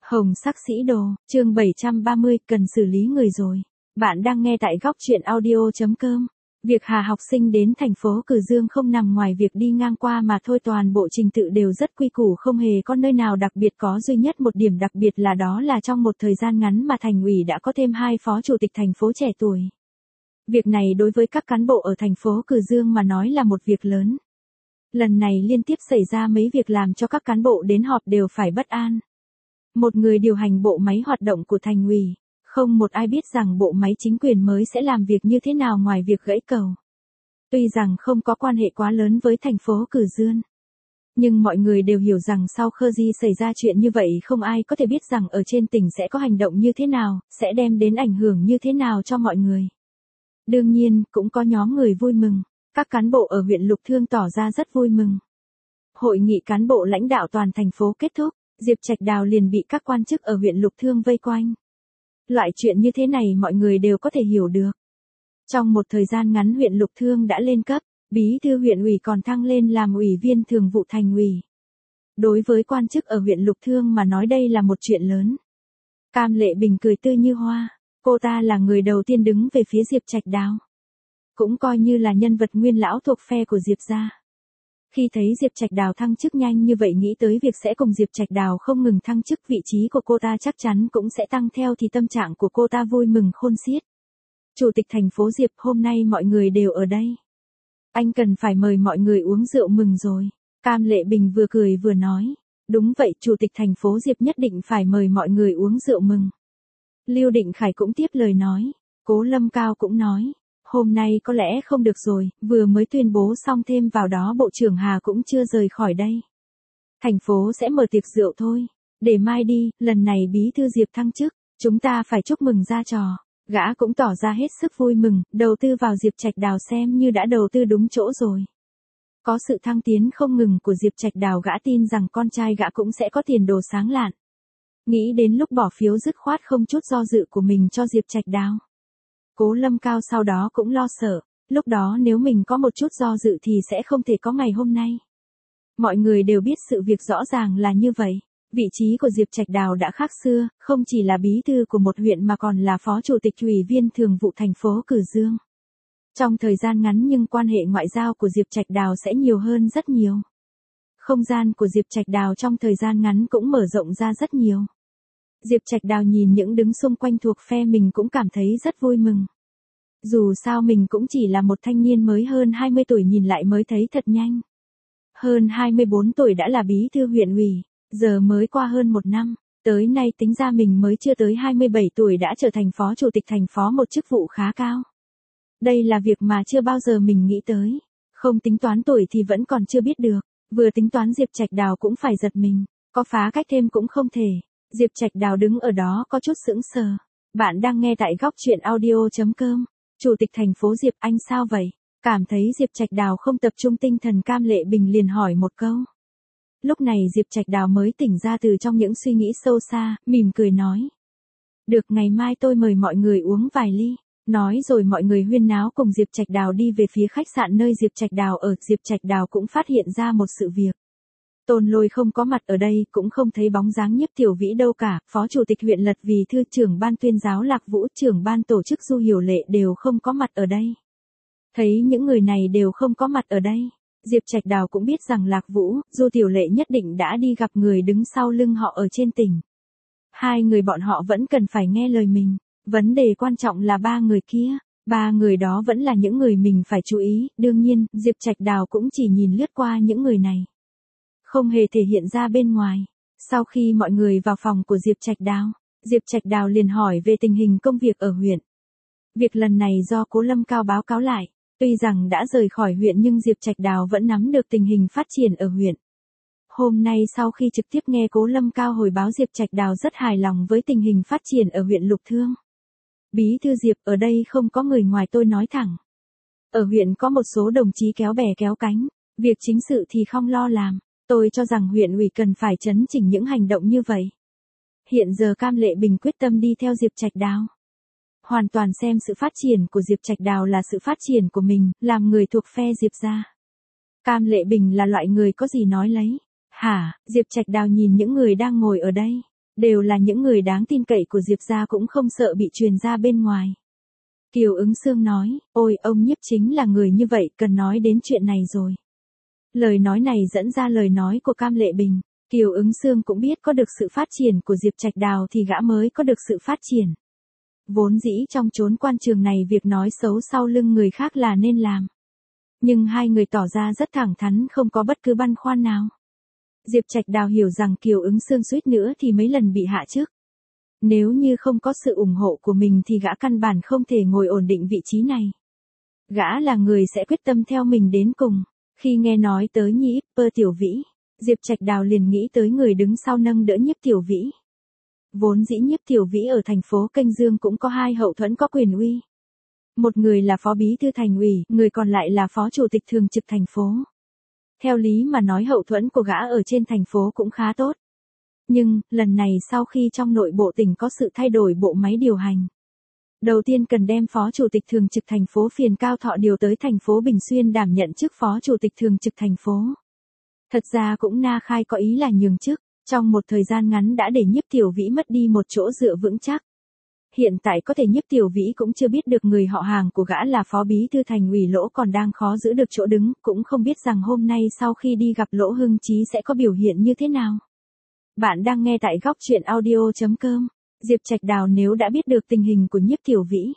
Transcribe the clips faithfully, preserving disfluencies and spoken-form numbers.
Hồng sắc sĩ đồ, chương bảy trăm ba mươi, cần xử lý người rồi. Bạn đang nghe tại góc truyện audio chấm com. Việc Hà học sinh đến thành phố Cử Dương không nằm ngoài việc đi ngang qua mà thôi, toàn bộ trình tự đều rất quy củ, không hề có nơi nào đặc biệt, có duy nhất một điểm đặc biệt là đó là trong một thời gian ngắn mà thành ủy đã có thêm hai phó chủ tịch thành phố trẻ tuổi. Việc này đối với các cán bộ ở thành phố Cử Dương mà nói là một việc lớn. Lần này liên tiếp xảy ra mấy việc làm cho các cán bộ đến họp đều phải bất an. Một người điều hành bộ máy hoạt động của thành ủy, không một ai biết rằng bộ máy chính quyền mới sẽ làm việc như thế nào ngoài việc gãy cầu. Tuy rằng không có quan hệ quá lớn với thành phố Cử Dương, nhưng mọi người đều hiểu rằng sau Khơ Di xảy ra chuyện như vậy không ai có thể biết rằng ở trên tỉnh sẽ có hành động như thế nào, sẽ đem đến ảnh hưởng như thế nào cho mọi người. Đương nhiên, cũng có nhóm người vui mừng, các cán bộ ở huyện Lục Thương tỏ ra rất vui mừng. Hội nghị cán bộ lãnh đạo toàn thành phố kết thúc, Diệp Trạch Đào liền bị các quan chức ở huyện Lục Thương vây quanh. Loại chuyện như thế này mọi người đều có thể hiểu được. Trong một thời gian ngắn huyện Lục Thương đã lên cấp, bí thư huyện ủy còn thăng lên làm ủy viên thường vụ thành ủy. Đối với quan chức ở huyện Lục Thương mà nói đây là một chuyện lớn. Cam Lệ Bình cười tươi như hoa, cô ta là người đầu tiên đứng về phía Diệp Trạch Đào. Cũng coi như là nhân vật nguyên lão thuộc phe của Diệp gia. Khi thấy Diệp Trạch Đào thăng chức nhanh như vậy, nghĩ tới việc sẽ cùng Diệp Trạch Đào không ngừng thăng chức, vị trí của cô ta chắc chắn cũng sẽ tăng theo, thì tâm trạng của cô ta vui mừng khôn xiết. Chủ tịch thành phố Diệp, hôm nay mọi người đều ở đây. Anh cần phải mời mọi người uống rượu mừng rồi. Cam Lệ Bình vừa cười vừa nói. Đúng vậy, Chủ tịch thành phố Diệp nhất định phải mời mọi người uống rượu mừng. Lưu Định Khải cũng tiếp lời nói. Cố Lâm Cao cũng nói. Hôm nay có lẽ không được rồi, vừa mới tuyên bố xong, thêm vào đó Bộ trưởng Hà cũng chưa rời khỏi đây. Thành phố sẽ mở tiệc rượu thôi. Để mai đi, lần này bí thư Diệp thăng chức, chúng ta phải chúc mừng ra trò. Gã cũng tỏ ra hết sức vui mừng, đầu tư vào Diệp Trạch Đào xem như đã đầu tư đúng chỗ rồi. Có sự thăng tiến không ngừng của Diệp Trạch Đào, gã tin rằng con trai gã cũng sẽ có tiền đồ sáng lạn. Nghĩ đến lúc bỏ phiếu dứt khoát không chút do dự của mình cho Diệp Trạch Đào, Cố Lâm Cao sau đó cũng lo sợ, lúc đó nếu mình có một chút do dự thì sẽ không thể có ngày hôm nay. Mọi người đều biết sự việc rõ ràng là như vậy, vị trí của Diệp Trạch Đào đã khác xưa, không chỉ là bí thư của một huyện mà còn là phó chủ tịch ủy viên thường vụ thành phố Cử Dương. Trong thời gian ngắn nhưng quan hệ ngoại giao của Diệp Trạch Đào sẽ nhiều hơn rất nhiều. Không gian của Diệp Trạch Đào trong thời gian ngắn cũng mở rộng ra rất nhiều. Diệp Trạch Đào nhìn những đứng xung quanh thuộc phe mình cũng cảm thấy rất vui mừng. Dù sao mình cũng chỉ là một thanh niên mới hơn hai mươi tuổi, nhìn lại mới thấy thật nhanh. Hơn hai mươi bốn tuổi đã là bí thư huyện ủy, giờ mới qua hơn một năm, tới nay tính ra mình mới chưa tới hai mươi bảy tuổi đã trở thành phó chủ tịch thành phố, một chức vụ khá cao. Đây là việc mà chưa bao giờ mình nghĩ tới, không tính toán tuổi thì vẫn còn chưa biết được, vừa tính toán Diệp Trạch Đào cũng phải giật mình, có phá cách thêm cũng không thể. Diệp Trạch Đào đứng ở đó có chút sững sờ. Bạn đang nghe tại góc truyện audio chấm com. Chủ tịch thành phố Diệp, anh sao vậy? Cảm thấy Diệp Trạch Đào không tập trung tinh thần, Cam Lệ Bình liền hỏi một câu. Lúc này Diệp Trạch Đào mới tỉnh ra từ trong những suy nghĩ sâu xa, mỉm cười nói. Được, ngày mai tôi mời mọi người uống vài ly. Nói rồi mọi người huyên náo cùng Diệp Trạch Đào đi về phía khách sạn nơi Diệp Trạch Đào ở. Diệp Trạch Đào cũng phát hiện ra một sự việc. Tôn Lôi không có mặt ở đây, cũng không thấy bóng dáng Nhiếp Tiểu Vĩ đâu cả, phó chủ tịch huyện Lật Vì Thư, trưởng ban tuyên giáo Lạc Vũ, trưởng ban tổ chức Du Hiểu Lệ đều không có mặt ở đây. Thấy những người này đều không có mặt ở đây, Diệp Trạch Đào cũng biết rằng Lạc Vũ, Du Tiểu Lệ nhất định đã đi gặp người đứng sau lưng họ ở trên tỉnh. Hai người bọn họ vẫn cần phải nghe lời mình, vấn đề quan trọng là ba người kia, ba người đó vẫn là những người mình phải chú ý. Đương nhiên, Diệp Trạch Đào cũng chỉ nhìn lướt qua những người này, không hề thể hiện ra bên ngoài. Sau khi mọi người vào phòng của Diệp Trạch Đào, Diệp Trạch Đào liền hỏi về tình hình công việc ở huyện. Việc lần này do Cố Lâm Cao báo cáo lại, tuy rằng đã rời khỏi huyện nhưng Diệp Trạch Đào vẫn nắm được tình hình phát triển ở huyện. Hôm nay sau khi trực tiếp nghe Cố Lâm Cao hồi báo, Diệp Trạch Đào rất hài lòng với tình hình phát triển ở huyện Lục Thương. Bí thư Diệp, ở đây không có người ngoài tôi nói thẳng. Ở huyện có một số đồng chí kéo bè kéo cánh, việc chính sự thì không lo làm. Tôi cho rằng huyện ủy cần phải chấn chỉnh những hành động như vậy. Hiện giờ Cam Lệ Bình quyết tâm đi theo Diệp Trạch Đào. Hoàn toàn xem sự phát triển của Diệp Trạch Đào là sự phát triển của mình, làm người thuộc phe Diệp gia. Cam Lệ Bình là loại người có gì nói lấy. Hả? Diệp Trạch Đào nhìn những người đang ngồi ở đây. Đều là những người đáng tin cậy của Diệp gia cũng không sợ bị truyền ra bên ngoài. Kiều Ứng Xương nói, ôi ông nhiếp chính là người như vậy, cần nói đến chuyện này rồi. Lời nói này dẫn ra lời nói của Cam Lệ Bình. Kiều Ứng Xương cũng biết có được sự phát triển của Diệp Trạch Đào thì gã mới có được sự phát triển. Vốn dĩ trong chốn quan trường này việc nói xấu sau lưng người khác là nên làm. Nhưng hai người tỏ ra rất thẳng thắn, không có bất cứ băn khoăn nào. Diệp Trạch Đào hiểu rằng Kiều Ứng Xương suýt nữa thì mấy lần bị hạ chức. Nếu như không có sự ủng hộ của mình thì gã căn bản không thể ngồi ổn định vị trí này. Gã là người sẽ quyết tâm theo mình đến cùng. Khi nghe nói tới Nhi Pơ Tiểu Vĩ, Diệp Trạch Đào liền nghĩ tới người đứng sau nâng đỡ Nhiếp Tiểu Vĩ. Vốn dĩ Nhiếp Tiểu Vĩ ở thành phố Kênh Dương cũng có hai hậu thuẫn có quyền uy. Một người là phó bí thư thành ủy, người còn lại là phó chủ tịch thường trực thành phố. Theo lý mà nói hậu thuẫn của gã ở trên thành phố cũng khá tốt. Nhưng, lần này sau khi trong nội bộ tỉnh có sự thay đổi bộ máy điều hành. Đầu tiên cần đem phó chủ tịch thường trực thành phố Phiền Cao Thọ điều tới thành phố Bình Xuyên đảm nhận chức phó chủ tịch thường trực thành phố. Thật ra cũng na khai có ý là nhường chức, trong một thời gian ngắn đã để Nhiếp Tiểu Vĩ mất đi một chỗ dựa vững chắc. Hiện tại có thể Nhiếp Tiểu Vĩ cũng chưa biết được người họ hàng của gã là phó bí thư thành ủy Lỗ còn đang khó giữ được chỗ đứng, cũng không biết rằng hôm nay sau khi đi gặp Lỗ Hưng Chí sẽ có biểu hiện như thế nào. Bạn đang nghe tại góc truyện audio chấm com. Diệp Trạch Đào nếu đã biết được tình hình của Nhiếp Tiểu Vĩ,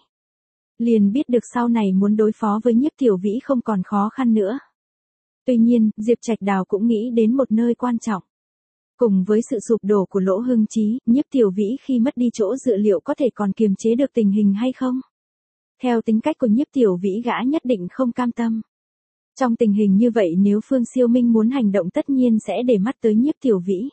liền biết được sau này muốn đối phó với Nhiếp Tiểu Vĩ không còn khó khăn nữa. Tuy nhiên, Diệp Trạch Đào cũng nghĩ đến một nơi quan trọng. Cùng với sự sụp đổ của Lỗ Hưng Chí, Nhiếp Tiểu Vĩ khi mất đi chỗ dựa liệu có thể còn kiềm chế được tình hình hay không? Theo tính cách của Nhiếp Tiểu Vĩ gã nhất định không cam tâm. Trong tình hình như vậy nếu Phương Siêu Minh muốn hành động tất nhiên sẽ để mắt tới Nhiếp Tiểu Vĩ.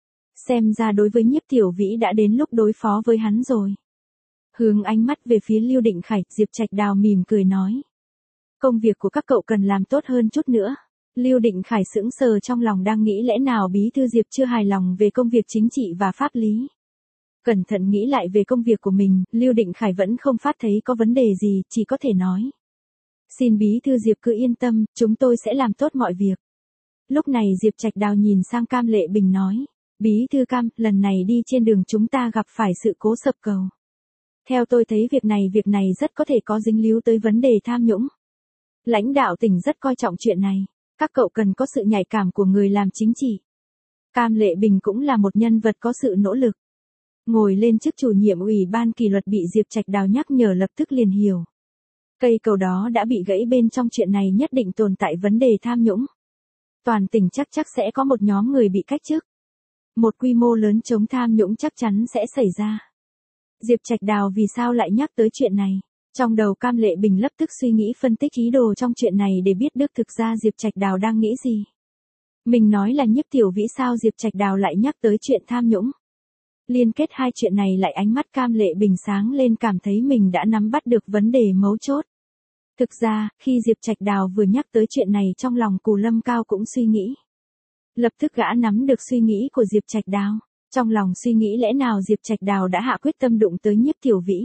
Xem ra đối với Nhiếp Tiểu Vĩ đã đến lúc đối phó với hắn rồi. Hướng ánh mắt về phía Lưu Định Khải, Diệp Trạch Đào mỉm cười nói. Công việc của các cậu cần làm tốt hơn chút nữa. Lưu Định Khải sững sờ trong lòng đang nghĩ lẽ nào bí thư Diệp chưa hài lòng về công việc chính trị và pháp lý. Cẩn thận nghĩ lại về công việc của mình, Lưu Định Khải vẫn không phát thấy có vấn đề gì, chỉ có thể nói. Xin bí thư Diệp cứ yên tâm, chúng tôi sẽ làm tốt mọi việc. Lúc này Diệp Trạch Đào nhìn sang Cam Lệ Bình nói. Bí thư Cam, lần này đi trên đường chúng ta gặp phải sự cố sập cầu. Theo tôi thấy việc này việc này rất có thể có dính líu tới vấn đề tham nhũng. Lãnh đạo tỉnh rất coi trọng chuyện này. Các cậu cần có sự nhạy cảm của người làm chính trị. Cam Lệ Bình cũng là một nhân vật có sự nỗ lực. Ngồi lên chức chủ nhiệm ủy ban kỷ luật bị Diệp Trạch Đào nhắc nhở lập tức liền hiểu. Cây cầu đó đã bị gãy bên trong chuyện này nhất định tồn tại vấn đề tham nhũng. Toàn tỉnh chắc chắc sẽ có một nhóm người bị cách chức. Một quy mô lớn chống tham nhũng chắc chắn sẽ xảy ra. Diệp Trạch Đào vì sao lại nhắc tới chuyện này? Trong đầu Cam Lệ Bình lập tức suy nghĩ phân tích ý đồ trong chuyện này để biết được thực ra Diệp Trạch Đào đang nghĩ gì. Mình nói là Nhiếp Tiểu Vĩ sao Diệp Trạch Đào lại nhắc tới chuyện tham nhũng. Liên kết hai chuyện này lại ánh mắt Cam Lệ Bình sáng lên cảm thấy mình đã nắm bắt được vấn đề mấu chốt. Thực ra, khi Diệp Trạch Đào vừa nhắc tới chuyện này trong lòng Cù Lâm Cao cũng suy nghĩ. Lập tức gã nắm được suy nghĩ của Diệp Trạch Đào. Trong lòng suy nghĩ lẽ nào Diệp Trạch Đào đã hạ quyết tâm đụng tới Nhiếp Tiểu Vĩ.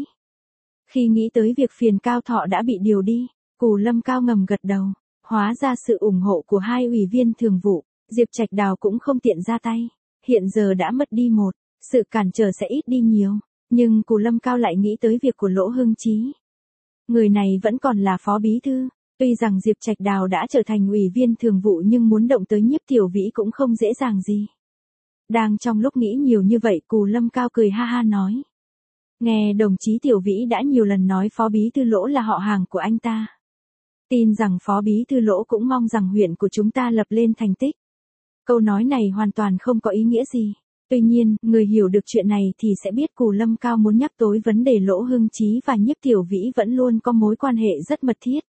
Khi nghĩ tới việc Phiền Cao Thọ đã bị điều đi, Cù Lâm Cao ngầm gật đầu. Hóa ra sự ủng hộ của hai ủy viên thường vụ, Diệp Trạch Đào cũng không tiện ra tay. Hiện giờ đã mất đi một, sự cản trở sẽ ít đi nhiều. Nhưng Cù Lâm Cao lại nghĩ tới việc của Lỗ Hưng Chí. Người này vẫn còn là phó bí thư. Tuy rằng Diệp Trạch Đào đã trở thành ủy viên thường vụ nhưng muốn động tới Nhiếp Tiểu Vĩ cũng không dễ dàng gì. Đang trong lúc nghĩ nhiều như vậy Cù Lâm Cao cười ha ha nói. Nghe đồng chí Tiểu Vĩ đã nhiều lần nói phó bí thư Lỗ là họ hàng của anh ta. Tin rằng phó bí thư Lỗ cũng mong rằng huyện của chúng ta lập lên thành tích. Câu nói này hoàn toàn không có ý nghĩa gì. Tuy nhiên, người hiểu được chuyện này thì sẽ biết Cù Lâm Cao muốn nhắc tới vấn đề Lỗ Hưng Chí và Nhiếp Tiểu Vĩ vẫn luôn có mối quan hệ rất mật thiết.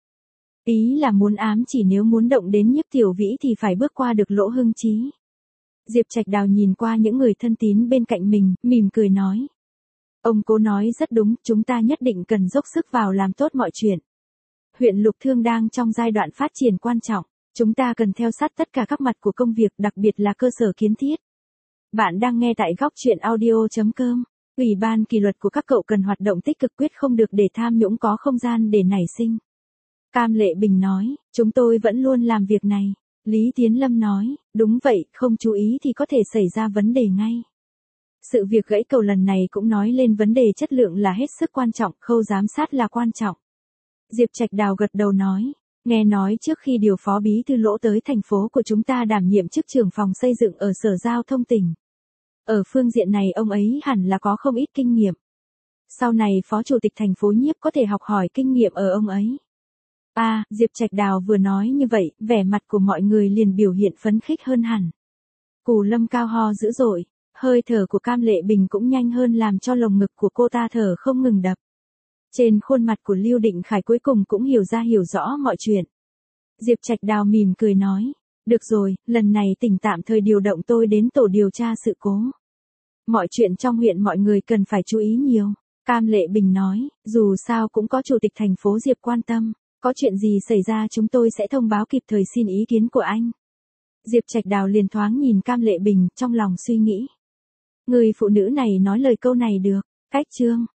Ý là muốn ám chỉ nếu muốn động đến Nhiếp Tiểu Vĩ thì phải bước qua được Lỗ Hưng Chí. Diệp Trạch Đào nhìn qua những người thân tín bên cạnh mình, mỉm cười nói. Ông cố nói rất đúng, chúng ta nhất định cần dốc sức vào làm tốt mọi chuyện. Huyện Lục Thương đang trong giai đoạn phát triển quan trọng, chúng ta cần theo sát tất cả các mặt của công việc, đặc biệt là cơ sở kiến thiết. Bạn đang nghe tại góc truyện audio chấm com. Ủy ban kỷ luật của các cậu cần hoạt động tích cực quyết không được để tham nhũng có không gian để nảy sinh. Cam Lệ Bình nói, chúng tôi vẫn luôn làm việc này. Lý Tiến Lâm nói, đúng vậy, không chú ý thì có thể xảy ra vấn đề ngay. Sự việc gãy cầu lần này cũng nói lên vấn đề chất lượng là hết sức quan trọng, khâu giám sát là quan trọng. Diệp Trạch Đào gật đầu nói, nghe nói trước khi điều phó bí thư Lỗ tới thành phố của chúng ta đảm nhiệm chức trưởng phòng xây dựng ở Sở Giao thông tỉnh. Ở phương diện này ông ấy hẳn là có không ít kinh nghiệm. Sau này phó chủ tịch thành phố Nhiếp có thể học hỏi kinh nghiệm ở ông ấy. À, Diệp Trạch Đào vừa nói như vậy, vẻ mặt của mọi người liền biểu hiện phấn khích hơn hẳn. Cù Lâm cao ho dữ dội, hơi thở của Cam Lệ Bình cũng nhanh hơn làm cho lồng ngực của cô ta thở không ngừng đập. Trên khuôn mặt của Lưu Định Khải cuối cùng cũng hiểu ra hiểu rõ mọi chuyện. Diệp Trạch Đào mỉm cười nói, được rồi, lần này tỉnh tạm thời điều động tôi đến tổ điều tra sự cố. Mọi chuyện trong huyện mọi người cần phải chú ý nhiều. Cam Lệ Bình nói, dù sao cũng có chủ tịch thành phố Diệp quan tâm, có chuyện gì xảy ra chúng tôi sẽ thông báo kịp thời, xin ý kiến của anh. Diệp Trạch Đào liền thoáng nhìn Cam Lệ Bình, trong lòng suy nghĩ. Người phụ nữ này nói lời câu này được, cách trương.